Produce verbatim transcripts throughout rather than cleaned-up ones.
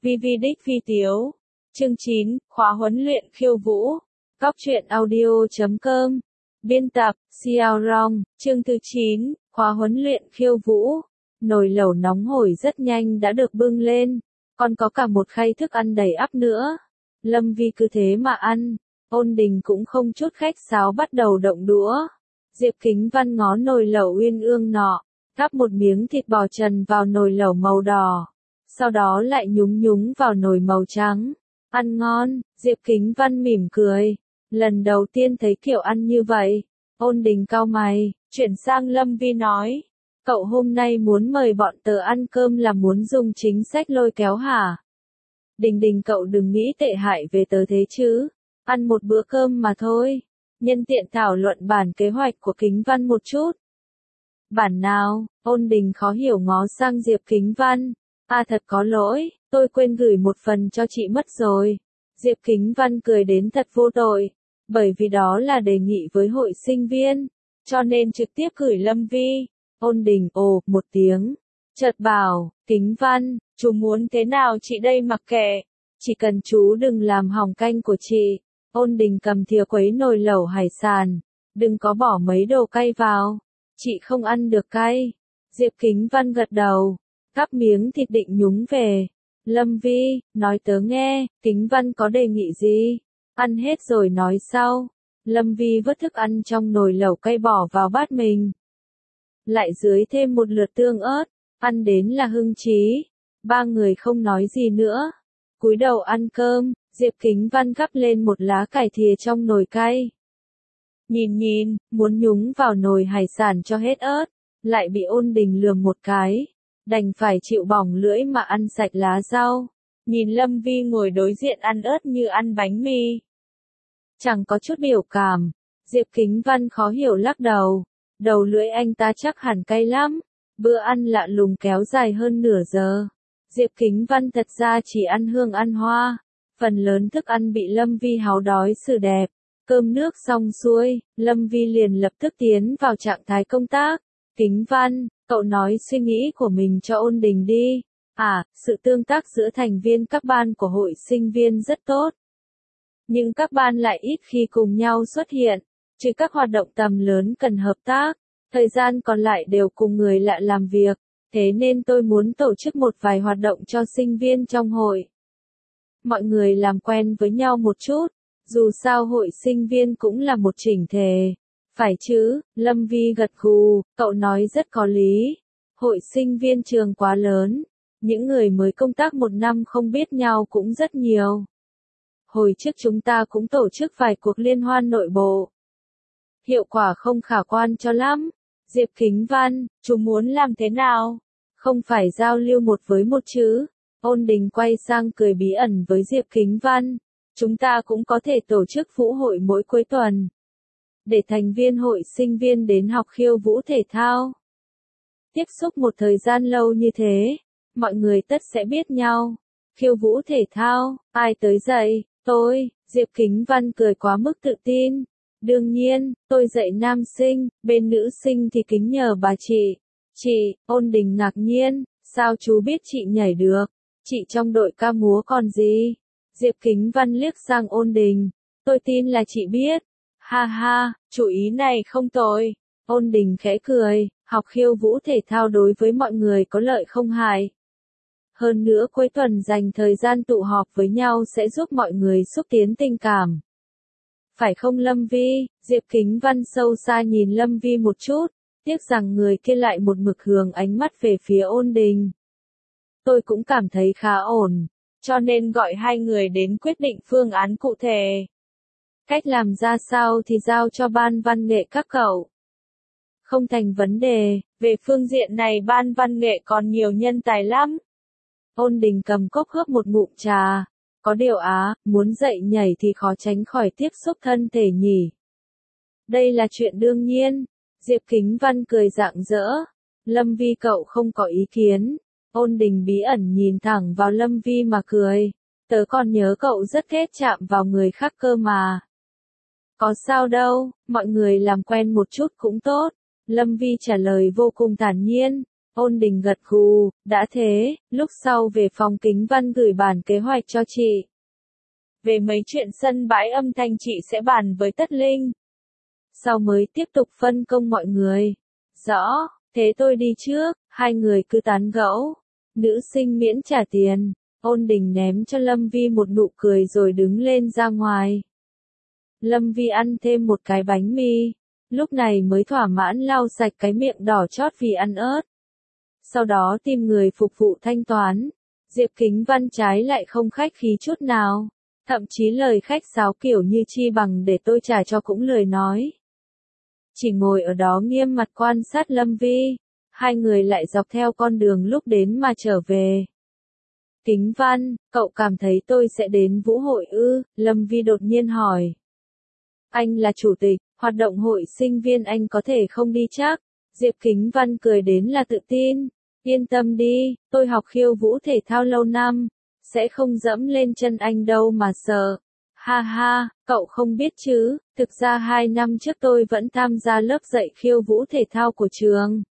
Vi Vi đích vi tiếu. Chương chín, khóa huấn luyện khiêu vũ. Góc truyện audio chấm com. Biên tập, Xiao Rong. Chương thứ chín, khóa huấn luyện khiêu vũ. Nồi lẩu nóng hổi rất nhanh đã được bưng lên, còn có cả một khay thức ăn đầy ắp nữa. Lâm Vi cứ thế mà ăn, Ôn Đình cũng không chút khách sáo bắt đầu động đũa. Diệp Kính Văn ngó nồi lẩu uyên ương nọ, gắp một miếng thịt bò trần vào nồi lẩu màu đỏ, sau đó lại nhúng nhúng vào nồi màu trắng. Ăn ngon, Diệp Kính Văn mỉm cười, lần đầu tiên thấy kiểu ăn như vậy. Ôn Đình cau mày, chuyển sang Lâm Vi nói, cậu hôm nay muốn mời bọn tớ ăn cơm là muốn dùng chính sách lôi kéo hả? Đình Đình cậu đừng nghĩ tệ hại về tớ thế chứ, ăn một bữa cơm mà thôi, nhân tiện thảo luận bản kế hoạch của Kính Văn một chút. Bản nào? Ôn Đình khó hiểu ngó sang Diệp Kính Văn. À thật có lỗi, tôi quên gửi một phần cho chị mất rồi. Diệp Kính Văn cười đến thật vô tội, bởi vì đó là đề nghị với hội sinh viên, cho nên trực tiếp gửi Lâm Vi. Ôn Đình ồ một tiếng, chợt bảo, Kính Văn, chú muốn thế nào chị đây mặc kệ, chỉ cần chú đừng làm hỏng canh của chị. Ôn Đình cầm thìa khuấy nồi lẩu hải sản, đừng có bỏ mấy đồ cay vào, chị không ăn được cay. Diệp Kính Văn gật đầu, gắp miếng thịt định nhúng về. Lâm Vi, nói tớ nghe, Kính Văn có đề nghị gì? Ăn hết rồi nói sau. Lâm Vi vớt thức ăn trong nồi lẩu cay bỏ vào bát mình, lại dưới thêm một lượt tương ớt, ăn đến là hưng chí. Ba người không nói gì nữa, cúi đầu ăn cơm. Diệp Kính Văn gắp lên một lá cải thìa trong nồi cay. Nhìn nhìn, muốn nhúng vào nồi hải sản cho hết ớt, lại bị Ôn Đình lườm một cái, đành phải chịu bỏng lưỡi mà ăn sạch lá rau. Nhìn Lâm Vi ngồi đối diện ăn ớt như ăn bánh mì, chẳng có chút biểu cảm. Diệp Kính Văn khó hiểu lắc đầu, đầu lưỡi anh ta chắc hẳn cay lắm. Bữa ăn lạ lùng kéo dài hơn nửa giờ. Diệp Kính Văn thật ra chỉ ăn hương ăn hoa, phần lớn thức ăn bị Lâm Vi háo đói xử đẹp. Cơm nước xong xuôi, Lâm Vi liền lập tức tiến vào trạng thái công tác. Kính Văn, cậu nói suy nghĩ của mình cho Ôn Đình đi. À, sự tương tác giữa thành viên các ban của hội sinh viên rất tốt, nhưng các ban lại ít khi cùng nhau xuất hiện, trừ các hoạt động tầm lớn cần hợp tác, thời gian còn lại đều cùng người lạ làm việc, thế nên tôi muốn tổ chức một vài hoạt động cho sinh viên trong hội. Mọi người làm quen với nhau một chút, dù sao hội sinh viên cũng là một chỉnh thể. Phải chứ? Lâm Vi gật gù, cậu nói rất có lý. Hội sinh viên trường quá lớn, những người mới công tác một năm không biết nhau cũng rất nhiều. Hồi trước chúng ta cũng tổ chức vài cuộc liên hoan nội bộ, hiệu quả không khả quan cho lắm. Diệp Kính Văn, chú muốn làm thế nào? Không phải giao lưu một với một chứ? Ôn Đình quay sang cười bí ẩn với Diệp Kính Văn. Chúng ta cũng có thể tổ chức vũ hội mỗi cuối tuần, để thành viên hội sinh viên đến học khiêu vũ thể thao. Tiếp xúc một thời gian lâu như thế, mọi người tất sẽ biết nhau. Khiêu vũ thể thao, ai tới dạy? Tôi. Diệp Kính Văn cười quá mức tự tin. Đương nhiên, tôi dạy nam sinh, bên nữ sinh thì kính nhờ bà chị. Chị? Ôn Đình ngạc nhiên, sao chú biết chị nhảy được? Chị trong đội ca múa còn gì? Diệp Kính Văn liếc sang Ôn Đình, tôi tin là chị biết. Ha ha, chủ ý này không tồi. Ôn Đình khẽ cười, học khiêu vũ thể thao đối với mọi người có lợi không hại. Hơn nữa cuối tuần dành thời gian tụ họp với nhau sẽ giúp mọi người xúc tiến tình cảm. Phải không Lâm Vi? Diệp Kính Văn sâu xa nhìn Lâm Vi một chút, tiếc rằng người kia lại một mực hướng ánh mắt về phía Ôn Đình. Tôi cũng cảm thấy khá ổn, cho nên gọi hai người đến quyết định phương án cụ thể. Cách làm ra sao thì giao cho ban văn nghệ các cậu. Không thành vấn đề, về phương diện này ban văn nghệ còn nhiều nhân tài lắm. Ôn Đình cầm cốc hớp một ngụm trà. Có điều á, muốn dạy nhảy thì khó tránh khỏi tiếp xúc thân thể nhỉ. Đây là chuyện đương nhiên. Diệp Kính Văn cười rạng rỡ. Lâm Vi cậu không có ý kiến. Ôn Đình bí ẩn nhìn thẳng vào Lâm Vi mà cười. Tớ còn nhớ cậu rất ghét chạm vào người khác cơ mà. Có sao đâu, mọi người làm quen một chút cũng tốt. Lâm Vi trả lời vô cùng thản nhiên. Ôn Đình gật gù, đã thế, lúc sau về phòng Kính Văn gửi bản kế hoạch cho chị. Về mấy chuyện sân bãi âm thanh chị sẽ bàn với Tất Linh. Sau mới tiếp tục phân công mọi người. Rõ, thế tôi đi trước, hai người cứ tán gẫu. Nữ sinh miễn trả tiền. Ôn Đình ném cho Lâm Vi một nụ cười rồi đứng lên ra ngoài. Lâm Vi ăn thêm một cái bánh mì. Lúc này mới thỏa mãn lau sạch cái miệng đỏ chót vì ăn ớt. Sau đó tìm người phục vụ thanh toán. Diệp Kính Văn trái lại không khách khí chút nào. Thậm chí lời khách sáo kiểu như chi bằng để tôi trả cho cũng lười nói. Chỉ ngồi ở đó nghiêm mặt quan sát Lâm Vi. Hai người lại dọc theo con đường lúc đến mà trở về. Kính Văn, cậu cảm thấy tôi sẽ đến vũ hội ư? Lâm Vi đột nhiên hỏi. Anh là chủ tịch, hoạt động hội sinh viên anh có thể không đi chắc. Diệp Kính Văn cười đến là tự tin. Yên tâm đi, tôi học khiêu vũ thể thao lâu năm. Sẽ không dẫm lên chân anh đâu mà sợ. Ha ha, cậu không biết chứ, thực ra hai năm trước tôi vẫn tham gia lớp dạy khiêu vũ thể thao của trường.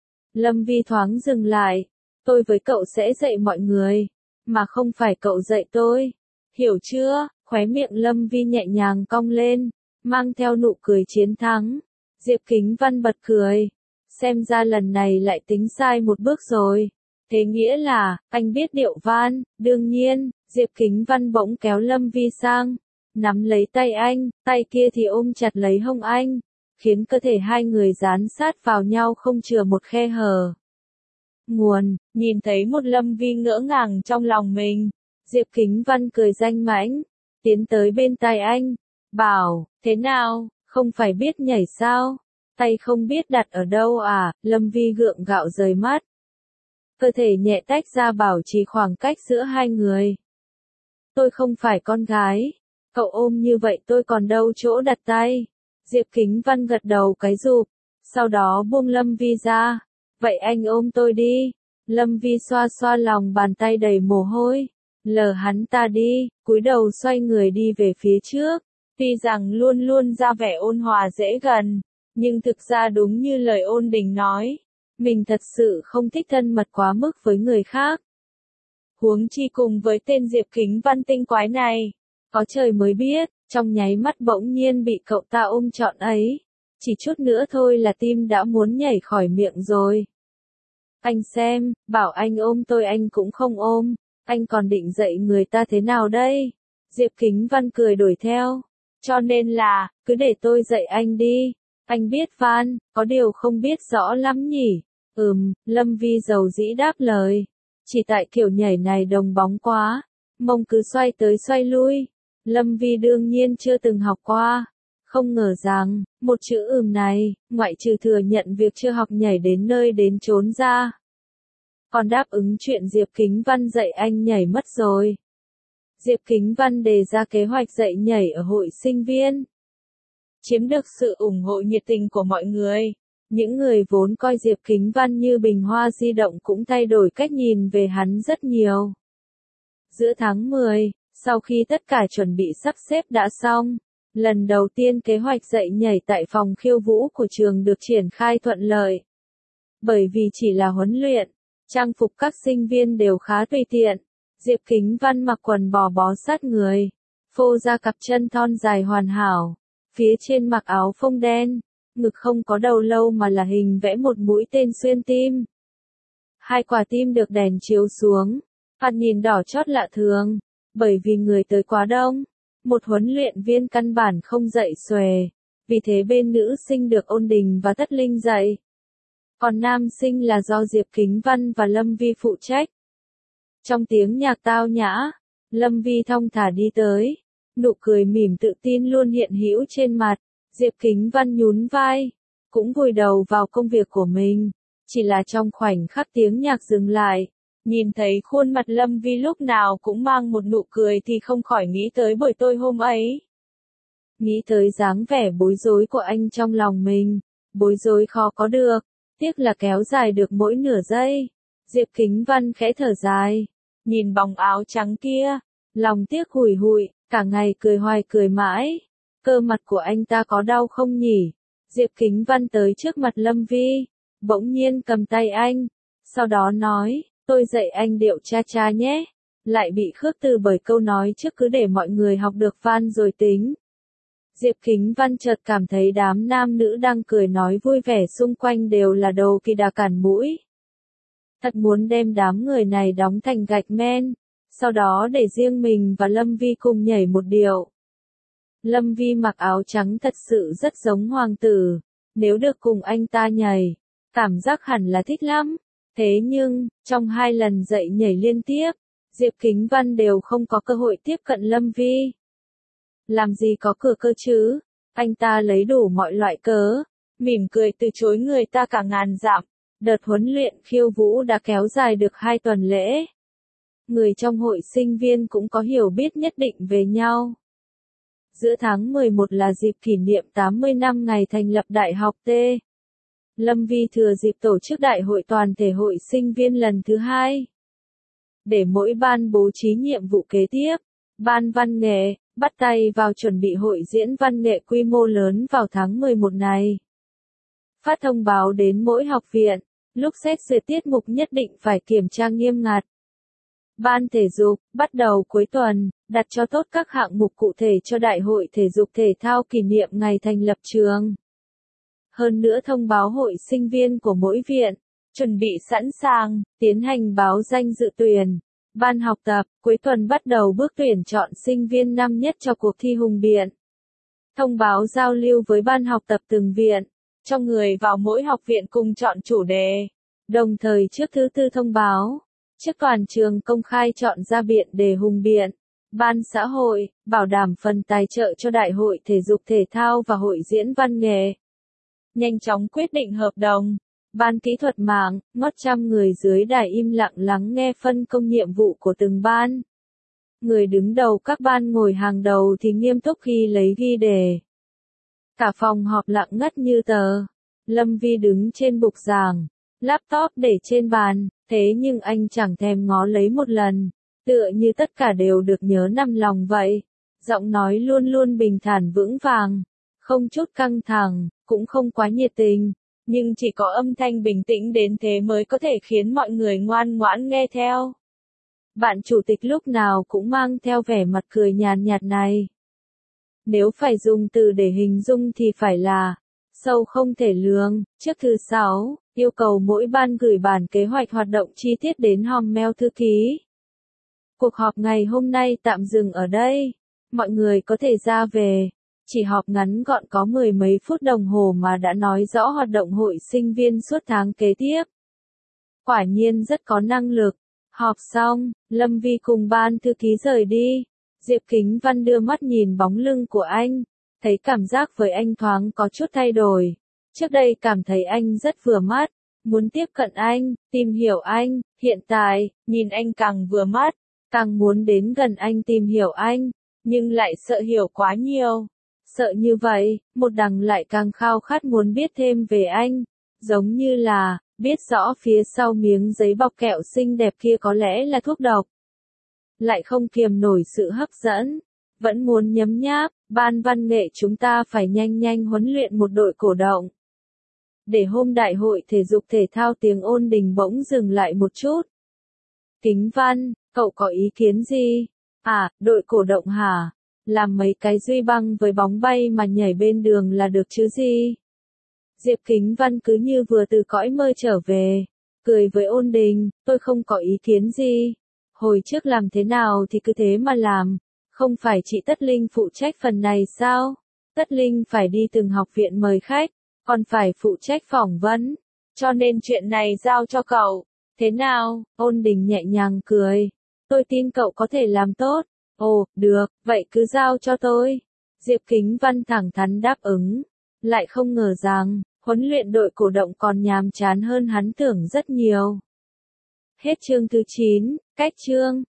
Lâm Vi thoáng dừng lại. Tôi với cậu sẽ dạy mọi người, mà không phải cậu dạy tôi. Hiểu chưa? Khóe miệng Lâm Vi nhẹ nhàng cong lên, mang theo nụ cười chiến thắng. Diệp Kính Văn bật cười. Xem ra lần này lại tính sai một bước rồi. Thế nghĩa là, anh biết điệu van, đương nhiên, Diệp Kính Văn bỗng kéo Lâm Vi sang, nắm lấy tay anh, tay kia thì ôm chặt lấy hông anh, khiến cơ thể hai người dán sát vào nhau không chừa một khe hở. Nguồn, nhìn thấy một Lâm Vi ngỡ ngàng trong lòng mình, Diệp Kính Văn cười danh mãnh, tiến tới bên tai anh, bảo, thế nào, không phải biết nhảy sao, tay không biết đặt ở đâu à, Lâm Vi gượng gạo rời mắt. Cơ thể nhẹ tách ra bảo trì khoảng cách giữa hai người. Tôi không phải con gái, cậu ôm như vậy tôi còn đâu chỗ đặt tay. Diệp Kính Văn gật đầu cái rụp, sau đó buông Lâm Vi ra. Vậy anh ôm tôi đi. Lâm Vi xoa xoa lòng bàn tay đầy mồ hôi, lờ hắn ta đi, cúi đầu xoay người đi về phía trước. Tuy rằng luôn luôn ra vẻ ôn hòa dễ gần, nhưng thực ra đúng như lời Ôn Đình nói, mình thật sự không thích thân mật quá mức với người khác. Huống chi cùng với tên Diệp Kính Văn tinh quái này, có trời mới biết, trong nháy mắt bỗng nhiên bị cậu ta ôm trọn ấy. Chỉ chút nữa thôi là tim đã muốn nhảy khỏi miệng rồi. Anh xem, bảo anh ôm tôi anh cũng không ôm, anh còn định dạy người ta thế nào đây? Diệp Kính Văn cười đuổi theo. Cho nên là, cứ để tôi dạy anh đi. Anh biết van, có điều không biết rõ lắm nhỉ. Ừm, Lâm Vi dầu dĩ đáp lời. Chỉ tại kiểu nhảy này đồng bóng quá, mông cứ xoay tới xoay lui. Lâm Vi đương nhiên chưa từng học qua. Không ngờ rằng, một chữ ừm này, ngoại trừ thừa nhận việc chưa học nhảy đến nơi đến chốn ra, còn đáp ứng chuyện Diệp Kính Văn dạy anh nhảy mất rồi. Diệp Kính Văn đề ra kế hoạch dạy nhảy ở hội sinh viên. Chiếm được sự ủng hộ nhiệt tình của mọi người. Những người vốn coi Diệp Kính Văn như bình hoa di động cũng thay đổi cách nhìn về hắn rất nhiều. Giữa tháng mười, sau khi tất cả chuẩn bị sắp xếp đã xong, lần đầu tiên kế hoạch dạy nhảy tại phòng khiêu vũ của trường được triển khai thuận lợi. Bởi vì chỉ là huấn luyện, trang phục các sinh viên đều khá tùy tiện. Diệp Kính Văn mặc quần bò bó sát người, phô ra cặp chân thon dài hoàn hảo, phía trên mặc áo phông đen, ngực không có đầu lâu mà là hình vẽ một mũi tên xuyên tim. Hai quả tim được đèn chiếu xuống, mặt nhìn đỏ chót lạ thường, bởi vì người tới quá đông, một huấn luyện viên căn bản không dậy xuề, vì thế bên nữ sinh được Ôn Đình và Tất Linh dạy. Còn nam sinh là do Diệp Kính Văn và Lâm Vi phụ trách. Trong tiếng nhạc tao nhã, Lâm Vi thong thả đi tới, nụ cười mỉm tự tin luôn hiện hữu trên mặt. Diệp Kính Văn nhún vai, cũng vùi đầu vào công việc của mình. Chỉ là trong khoảnh khắc tiếng nhạc dừng lại, nhìn thấy khuôn mặt Lâm Vi lúc nào cũng mang một nụ cười thì không khỏi nghĩ tới buổi tối hôm ấy. Nghĩ tới dáng vẻ bối rối của anh trong lòng mình, bối rối khó có được, tiếc là kéo dài được mỗi nửa giây. Diệp Kính Văn khẽ thở dài, nhìn bóng áo trắng kia, lòng tiếc hùi hụi, cả ngày cười hoài cười mãi. Cơ mặt của anh ta có đau không nhỉ? Diệp Kính Văn tới trước mặt Lâm Vi, bỗng nhiên cầm tay anh, Sau đó nói, tôi dạy anh điệu cha cha nhé. Lại bị khước từ bởi câu nói trước cứ để mọi người học được van rồi tính. Diệp Kính Văn chợt cảm thấy đám nam nữ đang cười nói vui vẻ xung quanh đều là đồ kỳ đà cản mũi. Thật muốn đem đám người này đóng thành gạch men, sau đó để riêng mình và Lâm Vi cùng nhảy một điệu. Lâm Vi mặc áo trắng thật sự rất giống hoàng tử, nếu được cùng anh ta nhảy, cảm giác hẳn là thích lắm. Thế nhưng, trong hai lần dạy nhảy liên tiếp, Diệp Kính Văn đều không có cơ hội tiếp cận Lâm Vi. Làm gì có cửa cơ chứ, anh ta lấy đủ mọi loại cớ, mỉm cười từ chối người ta cả ngàn dặm. Đợt huấn luyện khiêu vũ đã kéo dài được hai tuần lễ. Người trong hội sinh viên cũng có hiểu biết nhất định về nhau. Giữa tháng mười một là dịp kỷ niệm tám mươi năm ngày thành lập Đại học T. Lâm Vi thừa dịp tổ chức đại hội toàn thể hội sinh viên lần thứ hai. Để mỗi ban bố trí nhiệm vụ kế tiếp, ban văn nghệ, bắt tay vào chuẩn bị hội diễn văn nghệ quy mô lớn vào tháng mười một này. Phát thông báo đến mỗi học viện, lúc xét duyệt tiết mục nhất định phải kiểm tra nghiêm ngặt. Ban thể dục, bắt đầu cuối tuần, đặt cho tốt các hạng mục cụ thể cho Đại hội Thể dục Thể thao kỷ niệm ngày thành lập trường. Hơn nữa thông báo hội sinh viên của mỗi viện, chuẩn bị sẵn sàng, tiến hành báo danh dự tuyển. Ban học tập, cuối tuần bắt đầu bước tuyển chọn sinh viên năm nhất cho cuộc thi hùng biện. Thông báo giao lưu với ban học tập từng viện, cho người vào mỗi học viện cùng chọn chủ đề. Đồng thời trước thứ tư thông báo, trước toàn trường công khai chọn ra biện đề hùng biện. Ban xã hội, bảo đảm phần tài trợ cho Đại hội Thể dục Thể thao và hội diễn văn nghệ. Nhanh chóng quyết định hợp đồng. Ban kỹ thuật mạng, ngót trăm người dưới đài im lặng lắng nghe phân công nhiệm vụ của từng ban. Người đứng đầu các ban ngồi hàng đầu thì nghiêm túc ghi lấy ghi đề. Cả phòng họp lặng ngắt như tờ. Lâm Vi đứng trên bục giảng, laptop để trên bàn, thế nhưng anh chẳng thèm ngó lấy một lần, tựa như tất cả đều được nhớ nằm lòng vậy. Giọng nói luôn luôn bình thản vững vàng, không chút căng thẳng, cũng không quá nhiệt tình. Nhưng chỉ có âm thanh bình tĩnh đến thế mới có thể khiến mọi người ngoan ngoãn nghe theo. Bạn chủ tịch lúc nào cũng mang theo vẻ mặt cười nhàn nhạt này. Nếu phải dùng từ để hình dung thì phải là sâu không thể lường. Trước thứ sáu, yêu cầu mỗi ban gửi bản kế hoạch hoạt động chi tiết đến hòm mail thư ký. Cuộc họp ngày hôm nay tạm dừng ở đây. Mọi người có thể ra về. Chỉ họp ngắn gọn có mười mấy phút đồng hồ mà đã nói rõ hoạt động hội sinh viên suốt tháng kế tiếp. Quả nhiên rất có năng lực. Họp xong, Lâm Vi cùng ban thư ký rời đi. Diệp Kính Văn đưa mắt nhìn bóng lưng của anh, thấy cảm giác với anh thoáng có chút thay đổi. Trước đây cảm thấy anh rất vừa mắt, muốn tiếp cận anh, tìm hiểu anh, hiện tại, nhìn anh càng vừa mắt, càng muốn đến gần anh tìm hiểu anh, nhưng lại sợ hiểu quá nhiều. Sợ như vậy, một đằng lại càng khao khát muốn biết thêm về anh, giống như là, biết rõ phía sau miếng giấy bọc kẹo xinh đẹp kia có lẽ là thuốc độc. Lại không kiềm nổi sự hấp dẫn, vẫn muốn nhấm nháp. Ban văn nghệ chúng ta phải nhanh nhanh huấn luyện một đội cổ động. Để hôm đại hội thể dục thể thao tiếng ôn đình bỗng dừng lại một chút. Kính Văn, cậu có ý kiến gì? À, đội cổ động hả? Làm mấy cái duy băng với bóng bay mà nhảy bên đường là được chứ gì? Diệp Kính Văn cứ như vừa từ cõi mơ trở về, cười với ôn đình, tôi không có ý kiến gì. Hồi trước làm thế nào thì cứ thế mà làm, không phải chị Tất Linh phụ trách phần này sao? Tất Linh phải đi từng học viện mời khách, còn phải phụ trách phỏng vấn, cho nên chuyện này giao cho cậu. Thế nào? Ôn đình nhẹ nhàng cười, tôi tin cậu có thể làm tốt. Ồ, được, vậy cứ giao cho tôi. Diệp Kính Văn thẳng thắn đáp ứng, lại không ngờ rằng, huấn luyện đội cổ động còn nhàm chán hơn hắn tưởng rất nhiều. Hết chương thứ chín, cách chương.